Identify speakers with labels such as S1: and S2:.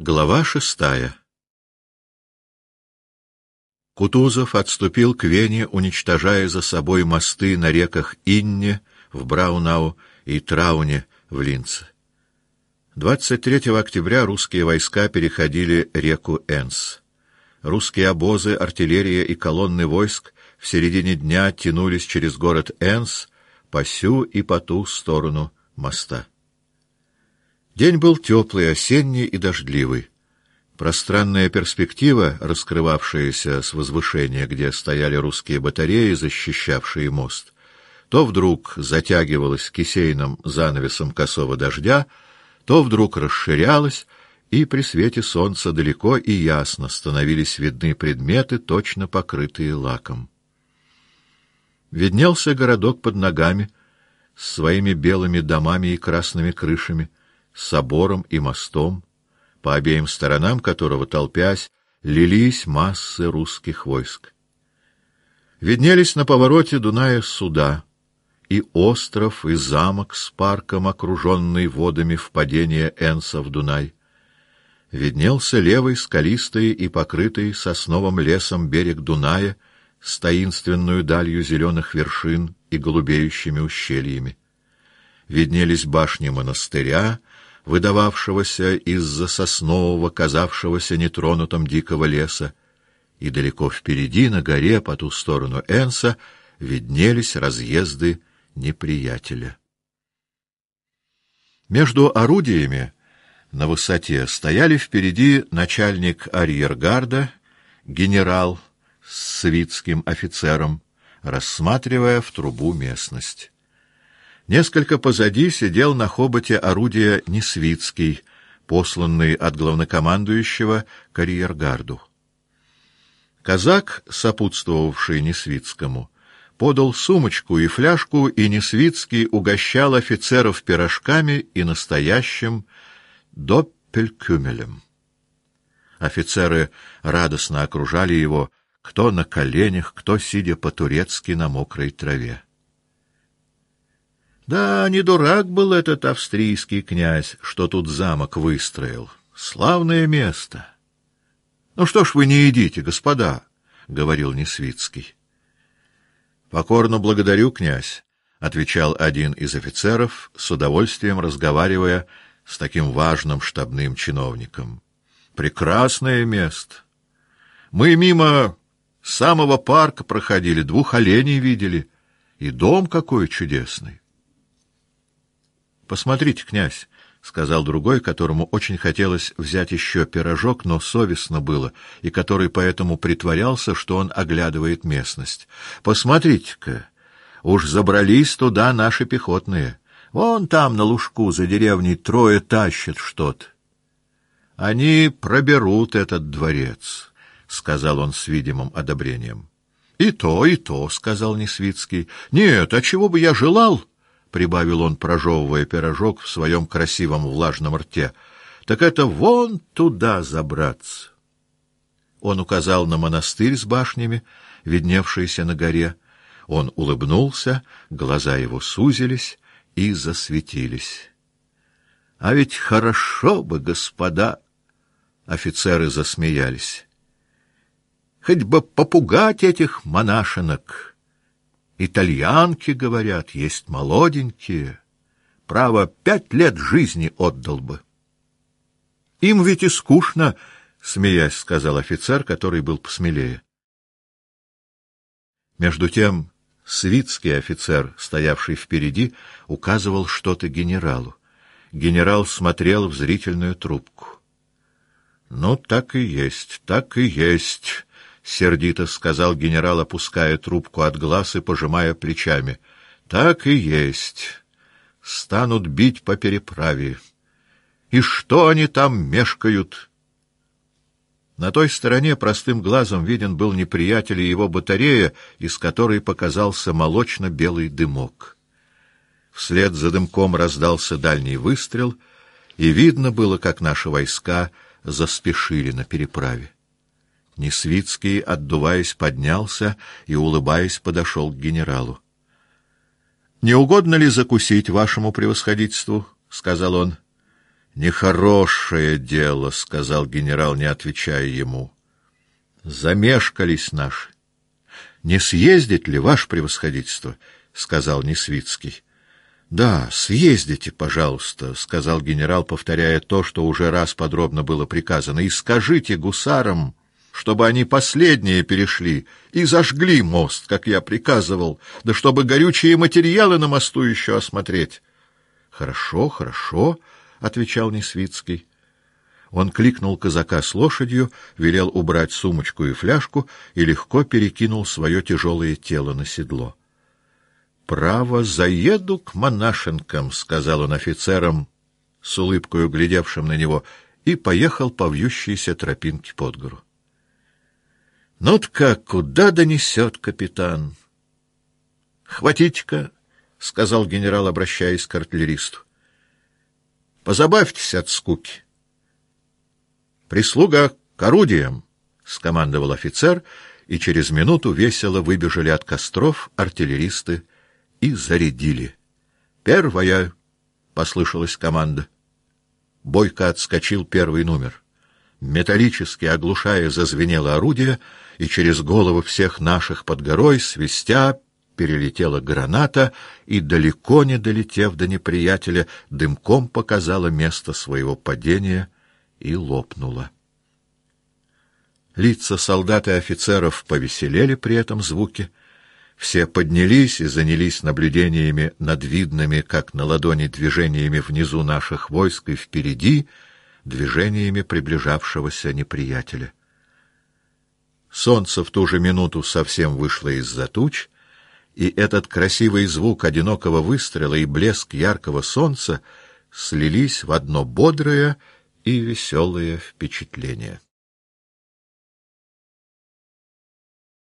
S1: Глава 6. Кутузов отступил к Вене, уничтожая за собой мосты на реках Инне в Браунау и Трауне в Линце. 23 октября русские войска переходили реку Энс. Русские обозы, артиллерия и колонны войск в середине дня тянулись через город Энс по сю и по ту сторону моста. День был теплый, осенний и дождливый. Пространная перспектива, раскрывавшаяся с возвышения, где стояли русские батареи, защищавшие мост, то вдруг затягивалась кисейным занавесом косого дождя, то вдруг расширялась, и при свете солнца далеко и ясно становились видны предметы, точно покрытые лаком. Виднелся городок под ногами, с своими белыми домами и красными крышами, с собором и мостом, по обеим сторонам которого, толпясь, лились массы русских войск. Виднелись на повороте Дуная суда, и остров, и замок с парком, окруженный водами впадения Энса в Дунай. Виднелся левый, скалистый и покрытый сосновым лесом берег Дуная с таинственную далью зеленых вершин и голубеющими ущельями. Виднелись башни монастыря, выдававшегося из-за соснового, казавшегося нетронутым дикого леса, и далеко впереди, на горе, по ту сторону Энса, виднелись разъезды неприятеля. Между орудиями на высоте стояли впереди начальник арьергарда, генерал с свитским офицером, рассматривая в трубу местность. Несколько позади сидел на хоботе орудия Несвицкий, посланный от главнокомандующего к арьергарду. Казак, сопутствовавший Несвицкому, подал сумочку и фляжку, и Несвицкий угощал офицеров пирожками и настоящим доппелькюмелем. Офицеры радостно окружали его, кто на коленях, кто сидя по-турецки на мокрой траве. Да, не дурак был этот австрийский князь, что тут замок выстроил. Славное место. — Ну что ж вы не едите, господа? — говорил Несвицкий. — Покорно благодарю, князь, — отвечал один из офицеров, с удовольствием разговаривая с таким важным штабным чиновником. — Прекрасное место. Мы мимо самого парка проходили, 2 оленей видели, и дом какой чудесный. — Посмотрите, князь, — сказал другой, которому очень хотелось взять еще пирожок, но совестно было, и который поэтому притворялся, что он оглядывает местность. — Посмотрите-ка, уж забрались туда наши пехотные. Вон там, на лужку, за деревней 3 тащат что-то. — Они проберут этот дворец, — сказал он с видимым одобрением. — и то, — сказал Несвицкий. — Нет, а чего бы я желал? — прибавил он, прожевывая пирожок в своем красивом влажном рте, — так это вон туда забраться. Он указал на монастырь с башнями, видневшийся на горе. Он улыбнулся, глаза его сузились и засветились. — А ведь хорошо бы, господа! Офицеры засмеялись. — Хоть бы попугать этих монашенок! Итальянки, говорят, есть молоденькие. Право, 5 лет жизни отдал бы. — Им ведь и скучно, — смеясь сказал офицер, который был посмелее. Между тем свитский офицер, стоявший впереди, указывал что-то генералу. Генерал смотрел в зрительную трубку. — Ну, так и есть, — сердито сказал генерал, опуская трубку от глаз и пожимая плечами. — Так и есть. Станут бить по переправе. И что они там мешкают? На той стороне простым глазом виден был неприятель и его батарея, из которой показался молочно-белый дымок. Вслед за дымком раздался дальний выстрел, и видно было, как наши войска заспешили на переправе. Несвицкий, отдуваясь, поднялся и, улыбаясь, подошел к генералу. — Не угодно ли закусить вашему превосходительству? — сказал он. Нехорошее дело, — сказал генерал, не отвечая ему. Замешкались наши. Не съездить ли, ваше превосходительство? — сказал Несвицкий. — Да, съездите, пожалуйста, — сказал генерал, повторяя то, что уже раз подробно было приказано, — и скажите гусарам, чтобы они последние перешли и зажгли мост, как я приказывал, да чтобы горючие материалы на мосту еще осмотреть. — Хорошо, хорошо, — отвечал Несвицкий. Он кликнул казака с лошадью, велел убрать сумочку и фляжку и легко перекинул свое тяжелое тело на седло. — Право, заеду к Монашенкам, — сказал он офицерам, с улыбкою глядевшим на него, и поехал по вьющейся тропинке под гору. — Ну-то как, куда донесет капитан? — Хватите-ка, — сказал генерал, обращаясь к артиллеристу. — Позабавьтесь от скуки. — Прислуга к орудиям, — скомандовал офицер, и через минуту весело выбежали от костров артиллеристы и зарядили. «Первая!» — послышалась команда. Бойко отскочил первый номер. Металлически оглушая зазвенело орудие, и через головы всех наших под горой, свистя, перелетела граната и, далеко не долетев до неприятеля, дымком показала место своего падения и лопнула. Лица солдат и офицеров повеселели при этом звуке. Все поднялись и занялись наблюдениями над видными, как на ладони, движениями внизу наших войск и впереди движениями приближавшегося неприятеля. Солнце в ту же минуту совсем вышло из-за туч, и этот красивый звук одинокого выстрела и блеск яркого солнца слились в одно бодрое и веселое впечатление.